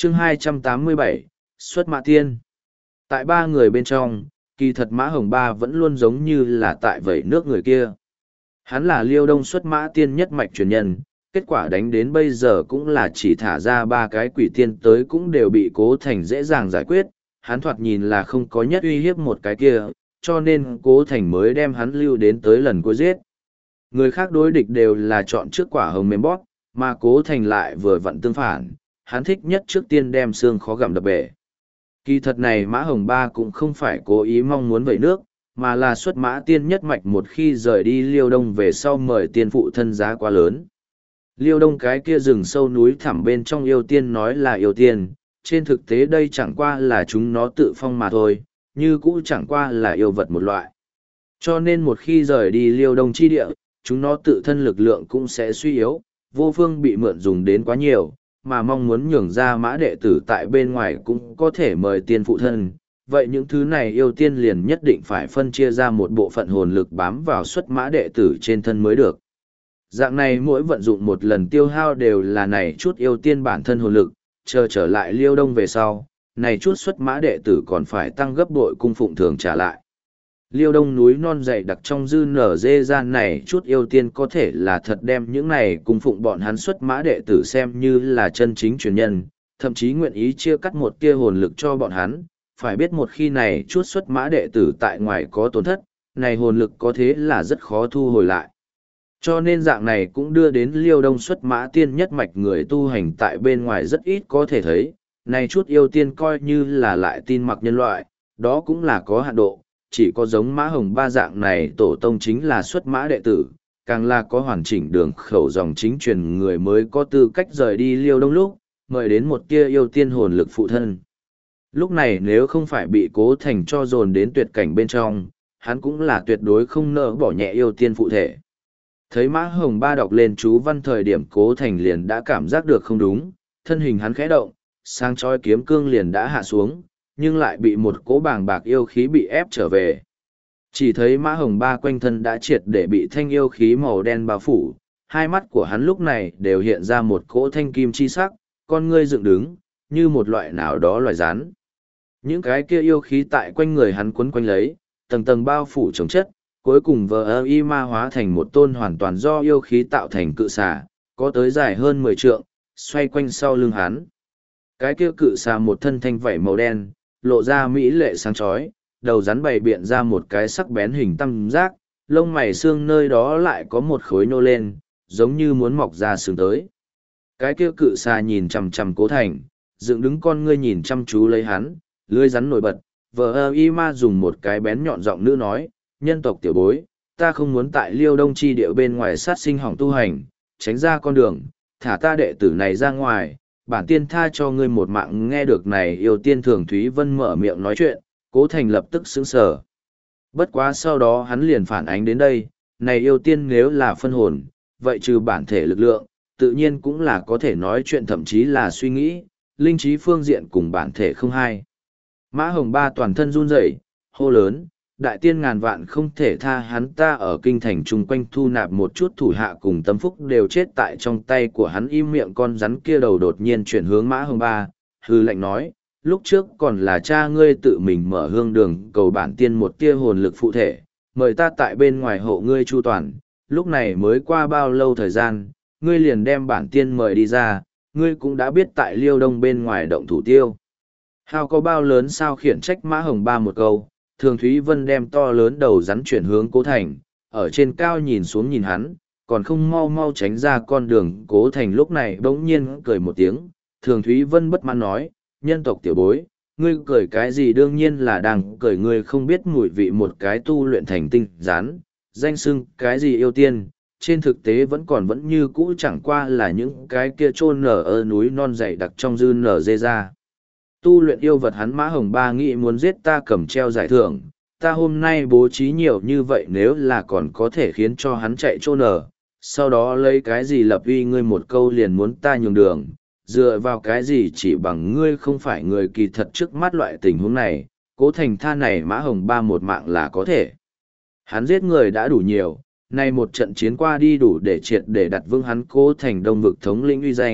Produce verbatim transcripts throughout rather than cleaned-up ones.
chương hai trăm tám mươi bảy, xuất mã tiên. Tại ba người bên trong, kỳ thật Mã Hồng Ba vẫn luôn giống như là tại vẩy nước người kia. Hắn là Liêu Đông xuất mã tiên nhất mạch truyền nhân, kết quả đánh đến bây giờ cũng là chỉ thả ra ba cái quỷ tiên tới cũng đều bị Cố Thành dễ dàng giải quyết, hắn thoạt nhìn là không có nhất uy hiếp một cái kia, cho nên Cố Thành mới đem hắn lưu đến tới lần cuối giết. Người khác đối địch đều là chọn trước quả hồng mềm bóp, mà Cố Thành lại vừa vặn tương phản, hắn thích nhất trước tiên đem xương khó gặm đập bể. Kỳ thật này Mã Hồng Ba cũng không phải cố ý mong muốn vẩy nước, mà là xuất mã tiên nhất mạch một khi rời đi Liêu Đông về sau mời tiên phụ thân giá quá lớn. Liêu Đông cái kia rừng sâu núi thẳm bên trong yêu tiên nói là yêu tiên, trên thực tế đây chẳng qua là chúng nó tự phong mà thôi, như cũ chẳng qua là yêu vật một loại. Cho nên một khi rời đi Liêu Đông chi địa, chúng nó tự thân lực lượng cũng sẽ suy yếu, vô phương bị mượn dùng đến quá nhiều, mà mong muốn nhường ra mã đệ tử tại bên ngoài cũng có thể mời tiên phụ thân. Vậy những thứ này yêu tiên liền nhất định phải phân chia ra một bộ phận hồn lực bám vào xuất mã đệ tử trên thân mới được. Dạng này mỗi vận dụng một lần tiêu hao đều là này chút yêu tiên bản thân hồn lực, chờ trở lại Liêu Đông về sau, này chút xuất mã đệ tử còn phải tăng gấp bội cung phụng thường trả lại. Liêu Đông núi non dày đặc trong dư nở dê gian này chút yêu tiên có thể là thật đem những này cung phụng bọn hắn xuất mã đệ tử xem như là chân chính truyền nhân, thậm chí nguyện ý chia cắt một tia hồn lực cho bọn hắn, phải biết một khi này chút xuất mã đệ tử tại ngoài có tổn thất, này hồn lực có thế là rất khó thu hồi lại. Cho nên dạng này cũng đưa đến Liêu Đông xuất mã tiên nhất mạch người tu hành tại bên ngoài rất ít có thể thấy, này chút yêu tiên coi như là lại tin mặc nhân loại, đó cũng là có hạn độ, chỉ có giống Mã Hồng Ba dạng này tổ tông chính là xuất mã đệ tử, càng là có hoàn chỉnh đường khẩu dòng chính truyền người mới có tư cách rời đi Liêu Đông lúc, mời đến một tia yêu tiên hồn lực phụ thân. Lúc này nếu không phải bị Cố Thành cho dồn đến tuyệt cảnh bên trong, hắn cũng là tuyệt đối không nỡ bỏ nhẹ yêu tiên phụ thể. Thấy Mã Hồng Ba đọc lên chú văn thời điểm Cố Thành liền đã cảm giác được không đúng, thân hình hắn khẽ động, sang chói kiếm cương liền đã hạ xuống, nhưng lại bị một cỗ bàng bạc yêu khí bị ép trở về. Chỉ thấy Mã Hồng Ba quanh thân đã triệt để bị thanh yêu khí màu đen bao phủ, hai mắt của hắn lúc này đều hiện ra một cỗ thanh kim chi sắc, con ngươi dựng đứng, như một loại nào đó loài rắn. Những cái kia yêu khí tại quanh người hắn quấn quanh lấy, tầng tầng bao phủ chống chất, cuối cùng vờ ơ y ma hóa thành một tôn hoàn toàn do yêu khí tạo thành cự xà, có tới dài hơn mười trượng, xoay quanh sau lưng hắn. Cái kia cự xà một thân thanh vảy màu đen, lộ ra mỹ lệ sáng chói, đầu rắn bày biện ra một cái sắc bén hình tam giác, lông mày xương nơi đó lại có một khối nô lên, giống như muốn mọc ra xương tới. Cái kia cự xà nhìn chằm chằm Cố Thành, dựng đứng con ngươi nhìn chăm chú lấy hắn, lưỡi rắn nổi bật, vờ ơ y ma dùng một cái bén nhọn giọng nữ nói, nhân tộc tiểu bối, ta không muốn tại Liêu Đông chi địa bên ngoài sát sinh hỏng tu hành, tránh ra con đường, thả ta đệ tử này ra ngoài, bản tiên tha cho ngươi một mạng. Nghe được này yêu tiên Thường Thúy Vân mở miệng nói chuyện, Cố Thành lập tức sững sờ. Bất quá sau đó hắn liền phản ánh đến đây, này yêu tiên nếu là phân hồn, vậy trừ bản thể lực lượng, tự nhiên cũng là có thể nói chuyện thậm chí là suy nghĩ, linh trí phương diện cùng bản thể không hai. Mã Hồng Ba toàn thân run rẩy, hô lớn, đại tiên ngàn vạn không thể tha hắn, ta ở kinh thành chung quanh thu nạp một chút thủ hạ cùng tâm phúc đều chết tại trong tay của hắn. Im miệng con rắn kia đầu đột nhiên chuyển hướng Mã Hồng Ba, hư lệnh nói, lúc trước còn là cha ngươi tự mình mở hương đường cầu bản tiên một tia hồn lực phụ thể, mời ta tại bên ngoài hộ ngươi chu toàn, lúc này mới qua bao lâu thời gian, ngươi liền đem bản tiên mời đi ra, ngươi cũng đã biết tại Liêu Đông bên ngoài động thủ tiêu. Hao có bao lớn sao, khiển trách Mã Hồng Ba một câu. Thường Thúy Vân đem to lớn đầu rắn chuyển hướng Cố Thành, ở trên cao nhìn xuống nhìn hắn, còn không mau mau tránh ra con đường. Cố Thành lúc này bỗng nhiên cười một tiếng, Thường Thúy Vân bất mãn nói, nhân tộc tiểu bối, ngươi cười cái gì? Đương nhiên là đang cười ngươi không biết mùi vị một cái tu luyện thành tinh rắn, danh xưng cái gì yêu tiên, trên thực tế vẫn còn vẫn như cũ chẳng qua là những cái kia chôn nở ở núi non dày đặc trong dư nở dê ra. Tu luyện yêu vật hắn Mã Hồng Ba nghĩ muốn giết ta cầm treo giải thưởng, ta hôm nay bố trí nhiều như vậy nếu là còn có thể khiến cho hắn chạy trôn nở, sau đó lấy cái gì lập uy ngươi một câu liền muốn ta nhường đường, dựa vào cái gì chỉ bằng ngươi không phải người. Kỳ thật trước mắt loại tình huống này, Cố Thành tha này Mã Hồng Ba một mạng là có thể. Hắn giết người đã đủ nhiều, nay một trận chiến qua đi đủ để triệt để đặt vững hắn Cố Thành Đông vực thống lĩnh uy danh.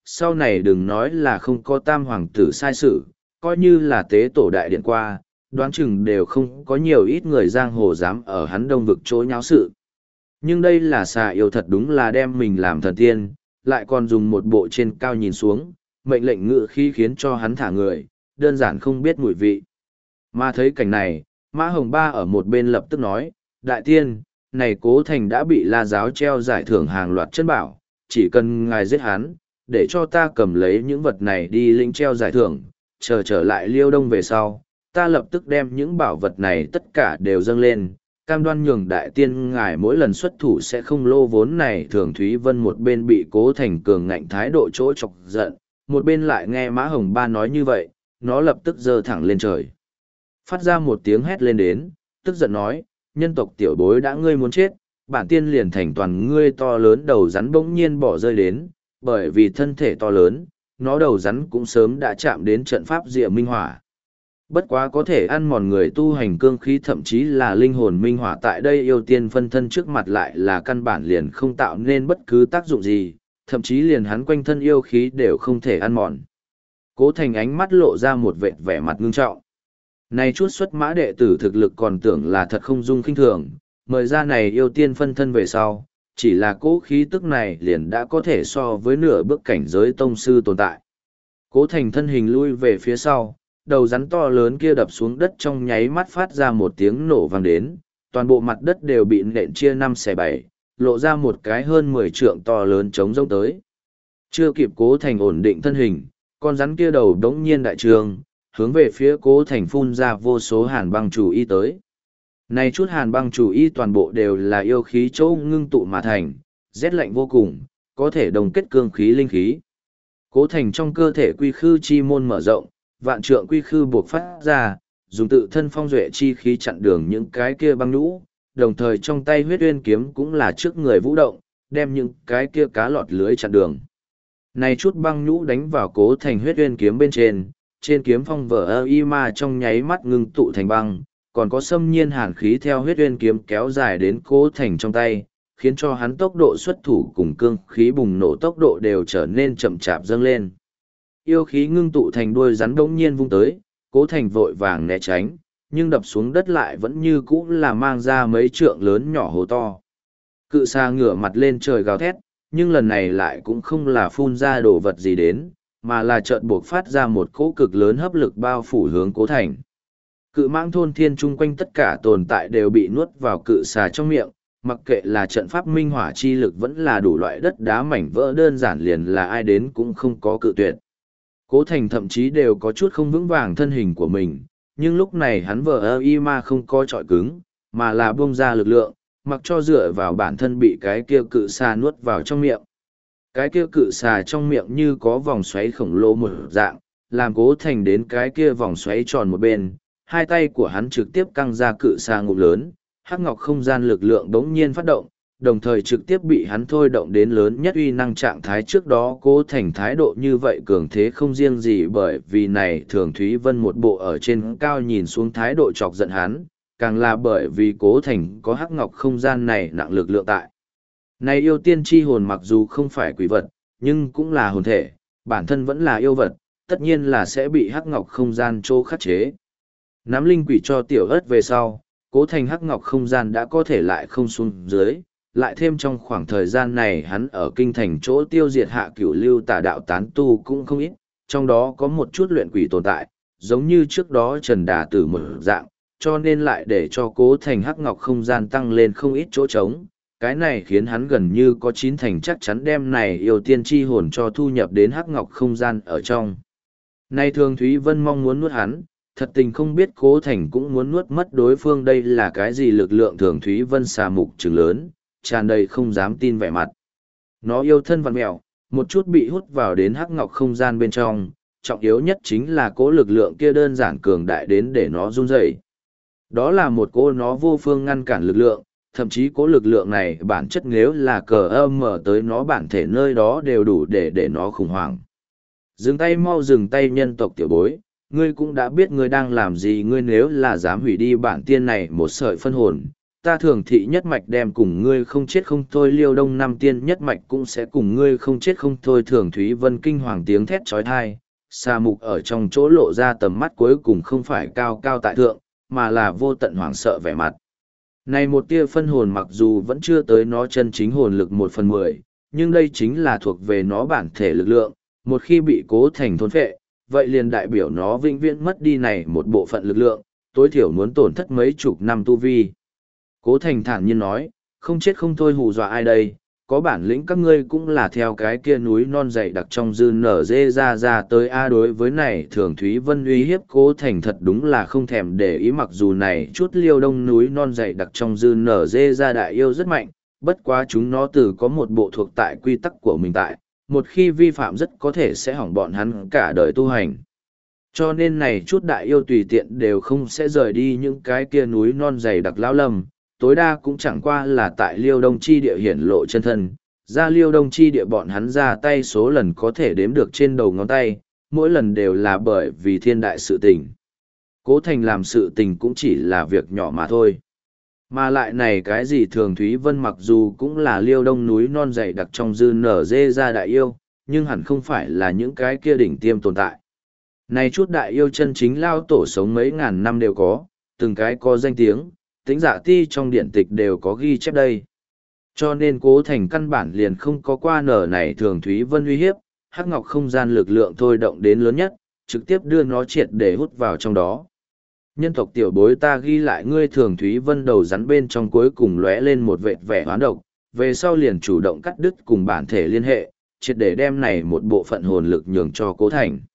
sau này đừng nói là không có tam hoàng tử sai sự, coi như là tế tổ đại điện qua, đoán chừng đều không có nhiều ít người giang hồ dám ở hắn đông vực chỗ nháo sự. Nhưng đây là xà yêu thật đúng là đem mình làm thần tiên, lại còn dùng một bộ trên cao nhìn xuống, mệnh lệnh ngự khi khiến cho hắn thả người, đơn giản không biết mùi vị. Mà thấy cảnh này, Mã Hồng Ba ở một bên lập tức nói, đại tiên, này Cố Thành đã bị La Giáo treo giải thưởng hàng loạt chân bảo, chỉ cần ngài giết hắn, để cho ta cầm lấy những vật này đi lĩnh treo giải thưởng, chờ trở lại Liêu Đông về sau, ta lập tức đem những bảo vật này tất cả đều dâng lên, cam đoan nhường đại tiên ngài mỗi lần xuất thủ sẽ không lô vốn này. Thường Thúy Vân một bên bị Cố Thành cường ngạnh thái độ chỗ chọc giận, một bên lại nghe Mã Hồng Ba nói như vậy, nó lập tức giơ thẳng lên trời. Phát ra một tiếng hét lên đến, tức giận nói, nhân tộc tiểu bối đã ngươi muốn chết, bản tiên liền thành toàn ngươi. To lớn đầu rắn bỗng nhiên bỏ rơi đến, bởi vì thân thể to lớn, nó đầu rắn cũng sớm đã chạm đến trận pháp Diệu Minh Hỏa. Bất quá có thể ăn mòn người tu hành cương khí, thậm chí là linh hồn minh hỏa, tại đây yêu tiên phân thân trước mặt lại là căn bản liền không tạo nên bất cứ tác dụng gì, thậm chí liền hắn quanh thân yêu khí đều không thể ăn mòn. Cố Thành ánh mắt lộ ra một vệt vẻ mặt ngưng trọng. Này chút xuất mã đệ tử thực lực còn tưởng là thật không dung khinh thường, mời ra này yêu tiên phân thân về sau, chỉ là cố khí tức này liền đã có thể so với nửa bước cảnh giới tông sư tồn tại. Cố Thành thân hình lui về phía sau, đầu rắn to lớn kia đập xuống đất trong nháy mắt phát ra một tiếng nổ vang đến, toàn bộ mặt đất đều bị nện chia năm xẻ bảy, lộ ra một cái hơn mười trượng to lớn trống rỗng tới. Chưa kịp Cố Thành ổn định thân hình, con rắn kia đầu đống nhiên đại trường, hướng về phía Cố Thành phun ra vô số hàn băng chủ y tới. Này chút hàn băng chủ y toàn bộ đều là yêu khí chỗ ngưng tụ mà thành, rét lạnh vô cùng, có thể đồng kết cương khí linh khí. Cố Thành trong cơ thể quy khư chi môn mở rộng, vạn trượng quy khư buộc phát ra, dùng tự thân phong duệ chi khí chặn đường những cái kia băng nhũ, đồng thời trong tay huyết uyên kiếm cũng là trước người vũ động, đem những cái kia cá lọt lưới chặn đường. Này chút băng nhũ đánh vào Cố Thành huyết uyên kiếm bên trên, trên kiếm phong vở ơ y ma trong nháy mắt ngưng tụ thành băng, còn có xâm nhiên hàn khí theo huyết uyên kiếm kéo dài đến Cố Thành trong tay, khiến cho hắn tốc độ xuất thủ cùng cương khí bùng nổ tốc độ đều trở nên chậm chạp dâng lên. Yêu khí ngưng tụ thành đuôi rắn đống nhiên vung tới, Cố Thành vội vàng né tránh, nhưng đập xuống đất lại vẫn như cũ là mang ra mấy trượng lớn nhỏ hố to. Cự xà ngửa mặt lên trời gào thét, nhưng lần này lại cũng không là phun ra đồ vật gì đến, mà là chợt buộc phát ra một cỗ cực lớn hấp lực bao phủ hướng Cố Thành. Cự mãng thôn thiên chung quanh tất cả tồn tại đều bị nuốt vào cự xà trong miệng, mặc kệ là trận pháp minh hỏa chi lực vẫn là đủ loại đất đá mảnh vỡ, đơn giản liền là ai đến cũng không có cự tuyệt. Cố Thành thậm chí đều có chút không vững vàng thân hình của mình, nhưng lúc này hắn vờ ơ y ma không có trọi cứng, mà là buông ra lực lượng, mặc cho dựa vào bản thân bị cái kia cự xà nuốt vào trong miệng. Cái kia cự xà trong miệng như có vòng xoáy khổng lồ một dạng, làm Cố Thành đến cái kia vòng xoáy tròn một bên, hai tay của hắn trực tiếp căng ra cự xà ngụm lớn, hắc ngọc không gian lực lượng đống nhiên phát động, đồng thời trực tiếp bị hắn thôi động đến lớn nhất uy năng trạng thái. Trước đó Cố Thành thái độ như vậy cường thế không riêng gì bởi vì này Thường Thúy Vân một bộ ở trên cao nhìn xuống thái độ chọc giận hắn, càng là bởi vì Cố Thành có hắc ngọc không gian này nặng lực lượng tại. Này yêu tiên chi hồn mặc dù không phải quỷ vật, nhưng cũng là hồn thể, bản thân vẫn là yêu vật, tất nhiên là sẽ bị hắc ngọc không gian trô khắc chế. Nắm linh quỷ cho tiểu ớt về sau, Cố Thành hắc ngọc không gian đã có thể lại không xuống dưới, lại thêm trong khoảng thời gian này hắn ở kinh thành chỗ tiêu diệt hạ cửu lưu tà đạo tán tu cũng không ít, trong đó có một chút luyện quỷ tồn tại, giống như trước đó Trần Đà Tử một dạng, cho nên lại để cho Cố Thành hắc ngọc không gian tăng lên không ít chỗ trống. Cái này khiến hắn gần như có chín thành chắc chắn đem này yêu tiên chi hồn cho thu nhập đến hắc ngọc không gian ở trong. Nay Thường Thúy Vân mong muốn nuốt hắn, thật tình không biết Cố Thành cũng muốn nuốt mất đối phương. Đây là cái gì lực lượng? Thường Thúy Vân xà mục trừng lớn, tràn đầy không dám tin vẻ mặt. Nó yêu thân vặn mẹo, một chút bị hút vào đến hắc ngọc không gian bên trong, trọng yếu nhất chính là cố lực lượng kia đơn giản cường đại đến để nó run rẩy. Đó là một cô nó vô phương ngăn cản lực lượng, thậm chí cố lực lượng này bản chất nếu là cờ âm mở tới nó bản thể nơi đó đều đủ để để nó khủng hoảng. Dừng tay, mau dừng tay nhân tộc tiểu bối, ngươi cũng đã biết ngươi đang làm gì. Ngươi nếu là dám hủy đi bản tiên này một sợi phân hồn, ta thường thị nhất mạch đem cùng ngươi không chết không thôi, liêu đông năm tiên nhất mạch cũng sẽ cùng ngươi không chết không thôi. Thường Thúy Vân kinh hoàng tiếng thét trói thai, Sa Mục ở trong chỗ lộ ra tầm mắt cuối cùng không phải cao cao tại thượng, mà là vô tận hoảng sợ vẻ mặt. Này một tia phân hồn mặc dù vẫn chưa tới nó chân chính hồn lực một phần mười, nhưng đây chính là thuộc về nó bản thể lực lượng, một khi bị Cố Thành thôn phệ, vậy liền đại biểu nó vĩnh viễn mất đi này một bộ phận lực lượng, tối thiểu muốn tổn thất mấy chục năm tu vi. Cố Thành thản nhiên nói, không chết không thôi hù dọa ai đây, có bản lĩnh các ngươi cũng là theo cái kia núi non dày đặc trong dư nở dê ra ra tới a. Đối với này Thường Thúy Vân uy hiếp Cố Thành thật đúng là không thèm để ý, mặc dù này chút liêu đông núi non dày đặc trong dư nở dê ra đại yêu rất mạnh, bất quá chúng nó từ có một bộ thuộc tại quy tắc của mình tại, một khi vi phạm rất có thể sẽ hỏng bọn hắn cả đời tu hành. Cho nên này chút đại yêu tùy tiện đều không sẽ rời đi những cái kia núi non dày đặc lão lâm, tối đa cũng chẳng qua là tại liêu đông chi địa hiển lộ chân thân. Ra liêu đông chi địa bọn hắn ra tay số lần có thể đếm được trên đầu ngón tay, mỗi lần đều là bởi vì thiên đại sự tình. Cố Thành làm sự tình cũng chỉ là việc nhỏ mà thôi. Mà lại này cái gì Thường Thúy Vân mặc dù cũng là liêu đông núi non dày đặc trong dư nở dê ra đại yêu, nhưng hẳn không phải là những cái kia đỉnh tiêm tồn tại. Này chút đại yêu chân chính lao tổ sống mấy ngàn năm đều có, từng cái có danh tiếng, Tĩnh Dạ Ti trong điển tịch đều có ghi chép đây. Cho nên Cố Thành căn bản liền không có qua nở này Thường Thúy Vân uy hiếp, hắc ngọc không gian lực lượng thôi động đến lớn nhất, trực tiếp đưa nó triệt để hút vào trong đó. Nhân tộc tiểu bối, ta ghi lại ngươi Thường Thúy Vân đầu rắn bên trong cuối cùng lóe lên một vệt vẻ hoán độc, về sau liền chủ động cắt đứt cùng bản thể liên hệ, triệt để đem này một bộ phận hồn lực nhường cho Cố Thành.